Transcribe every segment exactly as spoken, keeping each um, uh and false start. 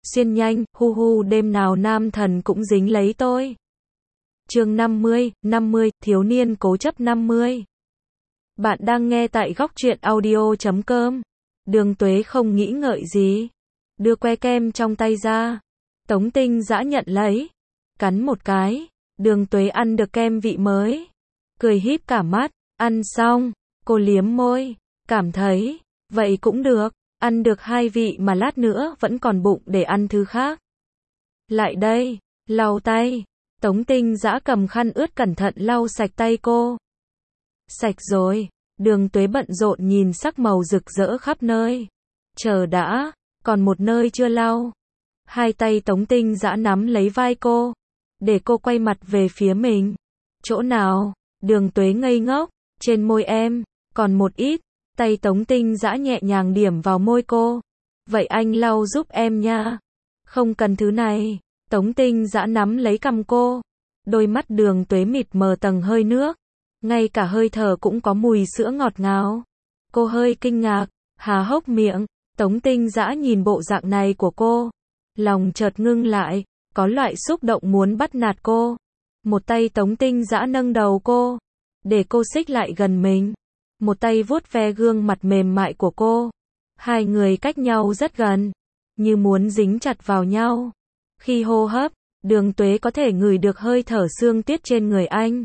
xuyên nhanh, hu hu đêm nào nam thần cũng dính lấy tôi. Chương năm mươi, năm mươi, thiếu niên cố chấp năm mươi. Bạn đang nghe tại góc truyện audio chấm com. Đường Tuế không nghĩ ngợi gì, đưa que kem trong tay ra. Tống Tinh Dã nhận lấy, cắn một cái. Đường Tuế ăn được kem vị mới, cười híp cả mắt. Ăn xong, cô liếm môi, cảm thấy, vậy cũng được, ăn được hai vị mà lát nữa vẫn còn bụng để ăn thứ khác. Lại đây, lau tay. Tống Tinh Dã cầm khăn ướt cẩn thận lau sạch tay cô. Sạch rồi. Đường Tuế bận rộn nhìn sắc màu rực rỡ khắp nơi. Chờ đã, còn một nơi chưa lau. Hai tay Tống Tinh Dã nắm lấy vai cô, để cô quay mặt về phía mình. Chỗ nào? Đường Tuế ngây ngốc. Trên môi em, còn một ít. Tay Tống Tinh Dã nhẹ nhàng điểm vào môi cô. Vậy anh lau giúp em nha. Không cần thứ này. Tống Tinh Dã nắm lấy cằm cô. Đôi mắt Đường Tuế mịt mờ tầng hơi nước. Ngay cả hơi thở cũng có mùi sữa ngọt ngào. Cô hơi kinh ngạc, há hốc miệng. Tống Tinh Dã nhìn bộ dạng này của cô, lòng chợt ngưng lại, có loại xúc động muốn bắt nạt cô. Một tay Tống Tinh Dã nâng đầu cô, để cô xích lại gần mình. Một tay vuốt ve gương mặt mềm mại của cô. Hai người cách nhau rất gần, như muốn dính chặt vào nhau. Khi hô hấp, Đường Tuế có thể ngửi được hơi thở sương tuyết trên người anh.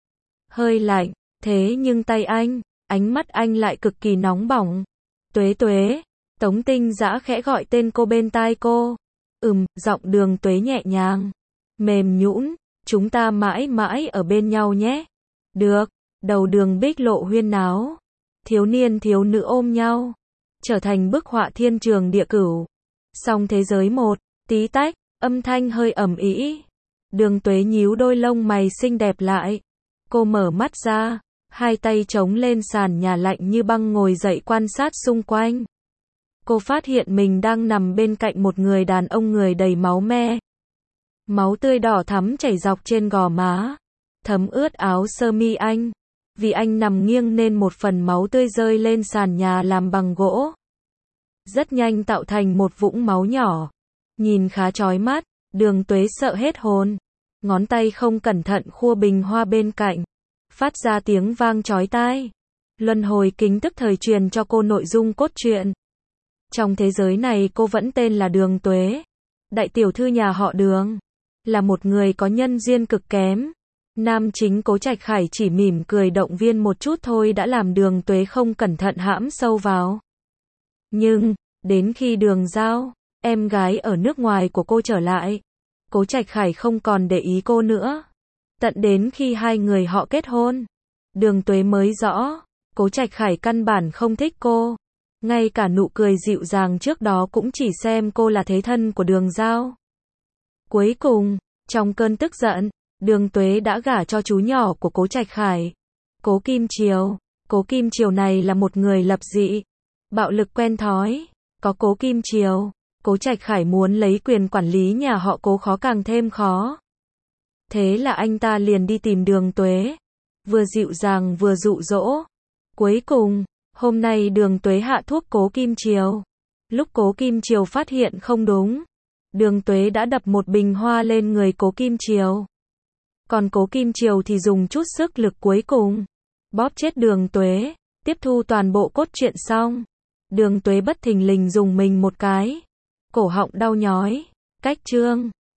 Hơi lạnh, thế nhưng tay anh, ánh mắt anh lại cực kỳ nóng bỏng. Tuế Tuế, Tống Tinh Dã khẽ gọi tên cô bên tai cô. Ừm, giọng Đường Tuế nhẹ nhàng, mềm nhũn, chúng ta mãi mãi ở bên nhau nhé. Được. Đầu Đường Bích lộ huyên náo. Thiếu niên thiếu nữ ôm nhau, trở thành bức họa thiên trường địa cửu. Song thế giới một, tí tách, âm thanh hơi ầm ĩ. Đường Tuế nhíu đôi lông mày xinh đẹp lại. Cô mở mắt ra, hai tay chống lên sàn nhà lạnh như băng ngồi dậy quan sát xung quanh. Cô phát hiện mình đang nằm bên cạnh một người đàn ông người đầy máu me. Máu tươi đỏ thắm chảy dọc trên gò má, thấm ướt áo sơ mi anh. Vì anh nằm nghiêng nên một phần máu tươi rơi lên sàn nhà làm bằng gỗ. Rất nhanh tạo thành một vũng máu nhỏ. Nhìn khá chói mắt, Đường Tuế sợ hết hồn. Ngón tay không cẩn thận khua bình hoa bên cạnh, phát ra tiếng vang chói tai. Luân hồi kính tức thời truyền cho cô nội dung cốt truyện. Trong thế giới này cô vẫn tên là Đường Tuế, đại tiểu thư nhà họ Đường, là một người có nhân duyên cực kém. Nam chính Cố Trạch Khải chỉ mỉm cười động viên một chút thôi đã làm Đường Tuế không cẩn thận hãm sâu vào. Nhưng, đến khi Đường Giao, em gái ở nước ngoài của cô trở lại, Cố Trạch Khải không còn để ý cô nữa. Tận đến khi hai người họ kết hôn, Đường Tuế mới rõ, Cố Trạch Khải căn bản không thích cô. Ngay cả nụ cười dịu dàng trước đó cũng chỉ xem cô là thế thân của Đường Giao. Cuối cùng, trong cơn tức giận, Đường Tuế đã gả cho chú nhỏ của Cố Trạch Khải, Cố Kim Triều. Cố Kim Triều này là một người lập dị, bạo lực quen thói. Có Cố Kim Triều, Cố Trạch Khải muốn lấy quyền quản lý nhà họ Cố khó càng thêm khó. Thế là anh ta liền đi tìm Đường Tuế, vừa dịu dàng vừa dụ dỗ. Cuối cùng, hôm nay Đường Tuế hạ thuốc Cố Kim Triều. Lúc Cố Kim Triều phát hiện không đúng, Đường Tuế đã đập một bình hoa lên người Cố Kim Triều. Còn Cố Kim Triều thì dùng chút sức lực cuối cùng, bóp chết Đường Tuế. Tiếp thu toàn bộ cốt truyện xong, Đường Tuế bất thình lình dùng mình một cái, cổ họng đau nhói. Cách chương